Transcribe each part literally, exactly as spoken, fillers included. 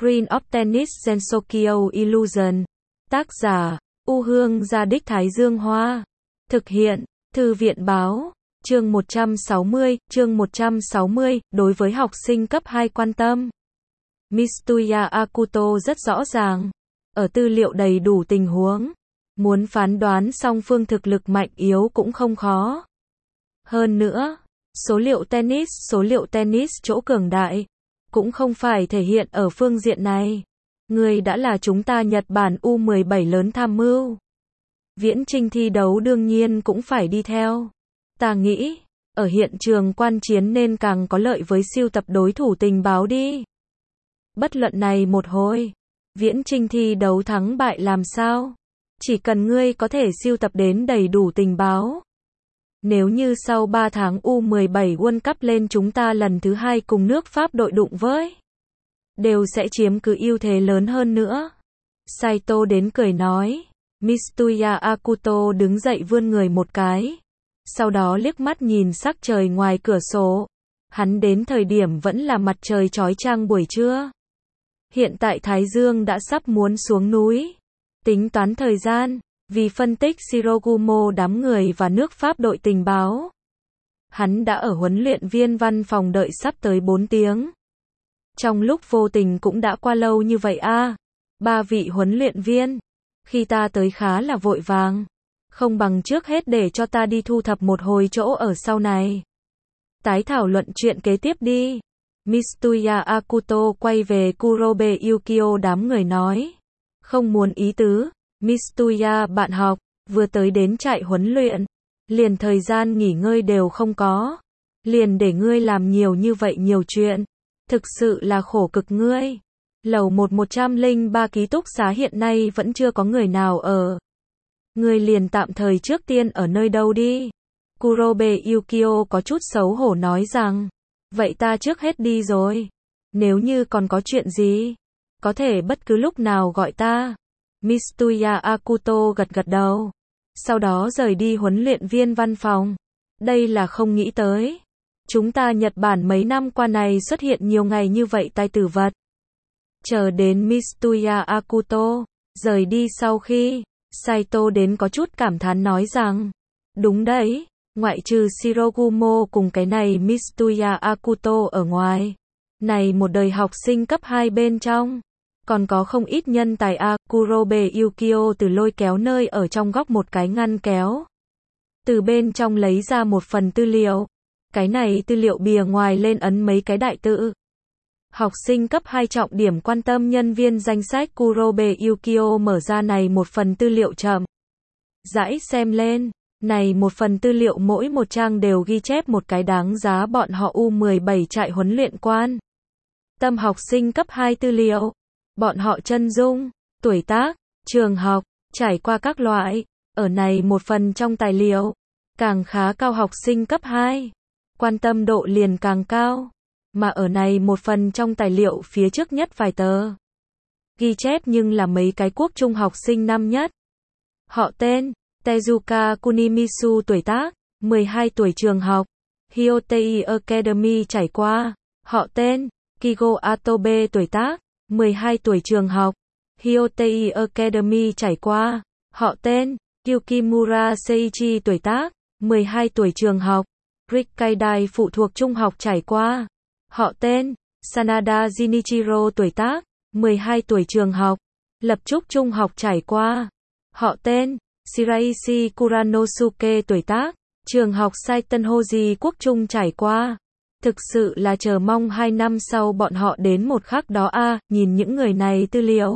Green of Tennis Gensokyo Illusion. Tác giả, U Hương Gia Đích Thái Dương Hoa. Thực hiện, Thư viện Báo. Chương một trăm sáu mươi, chương một trăm sáu mươi, đối với học sinh cấp hai quan tâm. Mitsuya Akuto rất rõ ràng. Ở tư liệu đầy đủ tình huống. Muốn phán đoán song phương thực lực mạnh yếu cũng không khó. Hơn nữa, số liệu tennis, số liệu tennis chỗ cường đại, cũng không phải thể hiện ở phương diện này. Người đã là chúng ta Nhật Bản U mười bảy lớn tham mưu. Viễn chinh thi đấu đương nhiên cũng phải đi theo. Ta nghĩ, ở hiện trường quan chiến nên càng có lợi với siêu tập đối thủ tình báo đi. Bất luận này một hồi, viễn chinh thi đấu thắng bại làm sao? Chỉ cần ngươi có thể siêu tập đến đầy đủ tình báo. Nếu như sau ba tháng U mười bảy World Cup lên chúng ta lần thứ hai cùng nước Pháp đội đụng với, đều sẽ chiếm cứ ưu thế lớn hơn nữa. Saito đến cười nói. Mitsuya Akuto đứng dậy vươn người một cái. Sau đó liếc mắt nhìn sắc trời ngoài cửa sổ. Hắn đến thời điểm vẫn là mặt trời chói chang buổi trưa. Hiện tại Thái Dương đã sắp muốn xuống núi. Tính toán thời gian, vì phân tích Shirogumo đám người và nước Pháp đội tình báo. Hắn đã ở huấn luyện viên văn phòng đợi sắp tới bốn tiếng. Trong lúc vô tình cũng đã qua lâu như vậy a. À, ba vị huấn luyện viên. Khi ta tới khá là vội vàng. Không bằng trước hết để cho ta đi thu thập một hồi chỗ ở sau này. Tái thảo luận chuyện kế tiếp đi. Mitsuya Akuto quay về Kurobe Yukio đám người nói. Không muốn ý tứ. Mitsuya bạn học, vừa tới đến trại huấn luyện. Liền thời gian nghỉ ngơi đều không có. Liền để ngươi làm nhiều như vậy nhiều chuyện. Thực sự là khổ cực ngươi. Lầu một một trăm lẻ ba ký túc xá hiện nay vẫn chưa có người nào ở. Ngươi liền tạm thời trước tiên ở nơi đâu đi. Kurobe Yukio có chút xấu hổ nói rằng. Vậy ta trước hết đi rồi. Nếu như còn có chuyện gì, có thể bất cứ lúc nào gọi ta. Mitsuya Akuto gật gật đầu. Sau đó rời đi huấn luyện viên văn phòng. Đây là không nghĩ tới. Chúng ta Nhật Bản mấy năm qua này xuất hiện nhiều ngày như vậy tai tử vật. Chờ đến Mitsuya Akuto rời đi sau khi, Saito đến có chút cảm thán nói rằng. Đúng đấy, ngoại trừ Shirogumo cùng cái này Mitsuya Akuto ở ngoài. Này một đời học sinh cấp hai bên trong. Còn có không ít nhân tài a. Kurobe Yukio từ lôi kéo nơi ở trong góc một cái ngăn kéo. Từ bên trong lấy ra một phần tư liệu. Cái này tư liệu bìa ngoài lên ấn mấy cái đại tự. Học sinh cấp hai trọng điểm quan tâm nhân viên danh sách. Kurobe Yukio mở ra này một phần tư liệu chậm rãi xem lên. Này một phần tư liệu mỗi một trang đều ghi chép một cái đáng giá bọn họ U mười bảy trại huấn luyện quan tâm học sinh cấp hai tư liệu. Bọn họ chân dung, tuổi tác, trường học, trải qua các loại. Ở này một phần trong tài liệu, càng khá cao học sinh cấp hai, quan tâm độ liền càng cao. Mà ở này một phần trong tài liệu phía trước nhất vài tờ, ghi chép nhưng là mấy cái quốc trung học sinh năm nhất. Họ tên, Tezuka Kunimisu tuổi tác, mười hai tuổi trường học, Hyotei Academy trải qua. Họ tên, Kigo Atobe tuổi tác, mười hai tuổi trường học, Hyotei Academy trải qua. Họ tên, Yukimura Seiichi tuổi tác, mười hai tuổi trường học, Rikkaidai phụ thuộc trung học trải qua. Họ tên, Sanada Jinichiro tuổi tác, mười hai tuổi trường học, Lập Trúc trung học trải qua. Họ tên, Shiraishi Kuranosuke tuổi tác, trường học Saitenhoji quốc trung trải qua. Thực sự là chờ mong hai năm sau bọn họ đến một khắc đó a. À, nhìn những người này tư liệu.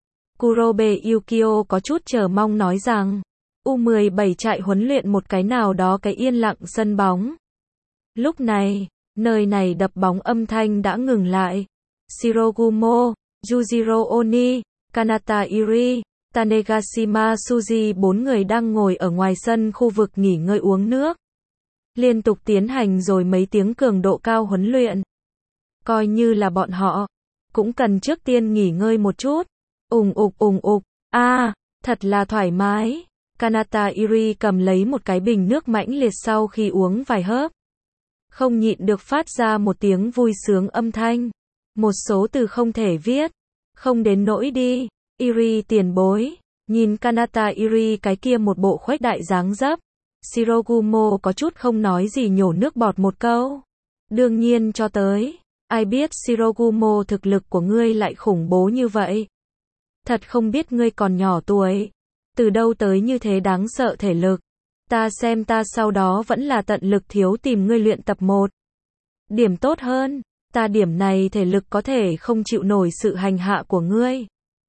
Kurobe Yukio có chút chờ mong nói rằng. U mười bảy trại huấn luyện một cái nào đó cái yên lặng sân bóng. Lúc này, nơi này đập bóng âm thanh đã ngừng lại. Shirogumo, Yujiro Oni, Kanata Iri, Tanegashima Suji bốn người đang ngồi ở ngoài sân khu vực nghỉ ngơi uống nước. Liên tục tiến hành rồi mấy tiếng cường độ cao huấn luyện. Coi như là bọn họ cũng cần trước tiên nghỉ ngơi một chút. Ùng ục ùng ục, a, à, thật là thoải mái. Kanata Iri cầm lấy một cái bình nước mãnh liệt sau khi uống vài hớp. Không nhịn được phát ra một tiếng vui sướng âm thanh. Một số từ không thể viết. Không đến nỗi đi. Iri tiền bối. Nhìn Kanata Iri cái kia một bộ khuếch đại dáng dấp. Shirogumo có chút không nói gì nhổ nước bọt một câu. Đương nhiên cho tới. Ai biết Shirogumo thực lực của ngươi lại khủng bố như vậy. Thật không biết ngươi còn nhỏ tuổi. Từ đâu tới như thế đáng sợ thể lực. Ta xem ta sau đó vẫn là tận lực thiếu tìm ngươi luyện tập một điểm tốt hơn. Ta điểm này thể lực có thể không chịu nổi sự hành hạ của ngươi.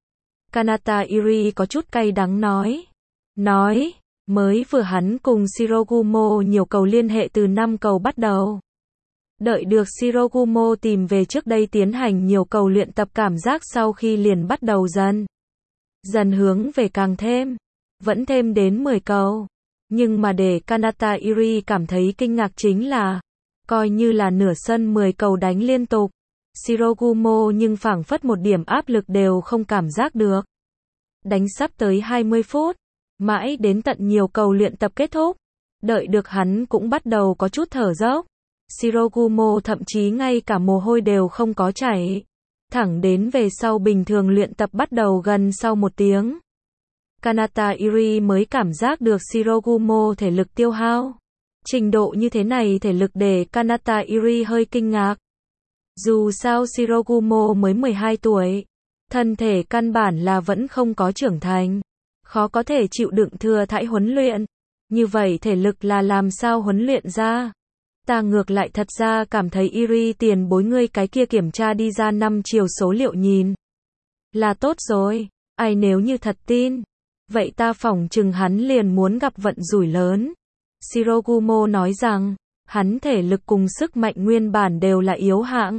Kanata Iri có chút cay đắng nói. Nói, mới vừa hắn cùng Shirogumo nhiều cầu liên hệ từ năm cầu bắt đầu. Đợi được Shirogumo tìm về trước đây tiến hành nhiều cầu luyện tập cảm giác sau khi liền bắt đầu dần. Dần hướng về càng thêm. Vẫn thêm đến mười cầu. Nhưng mà để Kanata Iri cảm thấy kinh ngạc chính là, coi như là nửa sân mười cầu đánh liên tục. Shirogumo nhưng phảng phất một điểm áp lực đều không cảm giác được. Đánh sắp tới hai mươi phút. Mãi đến tận nhiều cầu luyện tập kết thúc. Đợi được hắn cũng bắt đầu có chút thở dốc. Shirogumo thậm chí ngay cả mồ hôi đều không có chảy. Thẳng đến về sau bình thường luyện tập bắt đầu gần sau một tiếng. Kanata Iri mới cảm giác được Shirogumo thể lực tiêu hao. Trình độ như thế này thể lực để Kanata Iri hơi kinh ngạc. Dù sao Shirogumo mới mười hai tuổi. Thân thể căn bản là vẫn không có trưởng thành. Khó có thể chịu đựng thừa thãi huấn luyện. Như vậy thể lực là làm sao huấn luyện ra? Ta ngược lại thật ra cảm thấy Iri tiền bối ngươi cái kia kiểm tra đi ra năm chiều số liệu nhìn. Là tốt rồi. Ai nếu như thật tin. Vậy ta phỏng chừng hắn liền muốn gặp vận rủi lớn. Shirogumo nói rằng, hắn thể lực cùng sức mạnh nguyên bản đều là yếu hạng.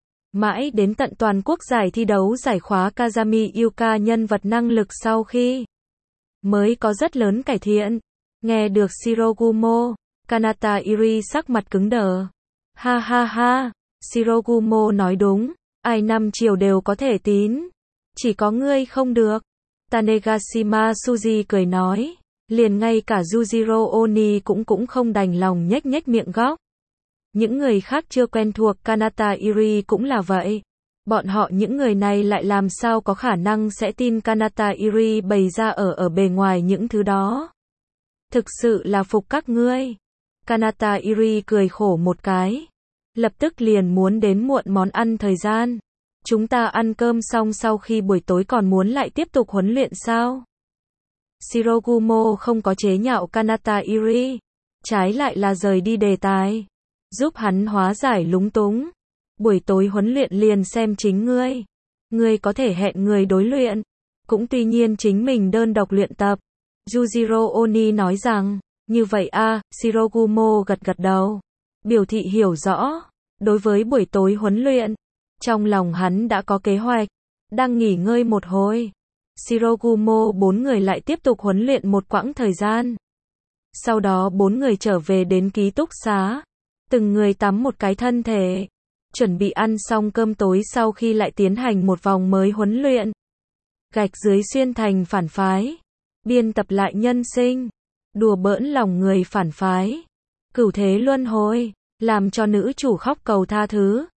Mãi đến tận toàn quốc giải thi đấu giải khóa Kazami Yuka nhân vật năng lực sau khi mới có rất lớn cải thiện. Nghe được Shirogumo, Kanata Iri sắc mặt cứng đờ. Ha ha ha, Shirogumo nói đúng, ai năm chiều đều có thể tín. Chỉ có ngươi không được. Tanegashima Suji cười nói, liền ngay cả Yujiro Oni cũng cũng không đành lòng nhếch nhếch miệng góc. Những người khác chưa quen thuộc Kanata Iri cũng là vậy. Bọn họ những người này lại làm sao có khả năng sẽ tin Kanata Iri bày ra ở ở bề ngoài những thứ đó. Thực sự là phục các ngươi. Kanata Iri cười khổ một cái. Lập tức liền muốn đến muộn món ăn thời gian. Chúng ta ăn cơm xong sau khi buổi tối còn muốn lại tiếp tục huấn luyện sao? Shirogumo không có chế nhạo Kanata Iri. Trái lại là rời đi đề tài. Giúp hắn hóa giải lúng túng. Buổi tối huấn luyện liền xem chính ngươi. Ngươi có thể hẹn người đối luyện. Cũng tuy nhiên chính mình đơn độc luyện tập. Yujiro Oni nói rằng, như vậy a, à, Shirogumo gật gật đầu. Biểu thị hiểu rõ. Đối với buổi tối huấn luyện. Trong lòng hắn đã có kế hoạch. Đang nghỉ ngơi một hồi. Shirogumo bốn người lại tiếp tục huấn luyện một quãng thời gian. Sau đó bốn người trở về đến ký túc xá. Từng người tắm một cái thân thể. Chuẩn bị ăn xong cơm tối sau khi lại tiến hành một vòng mới huấn luyện. Gạch dưới xuyên thành phản phái. Biên tập lại nhân sinh. Đùa bỡn lòng người phản phái. Cửu thế luân hồi. Làm cho nữ chủ khóc cầu tha thứ.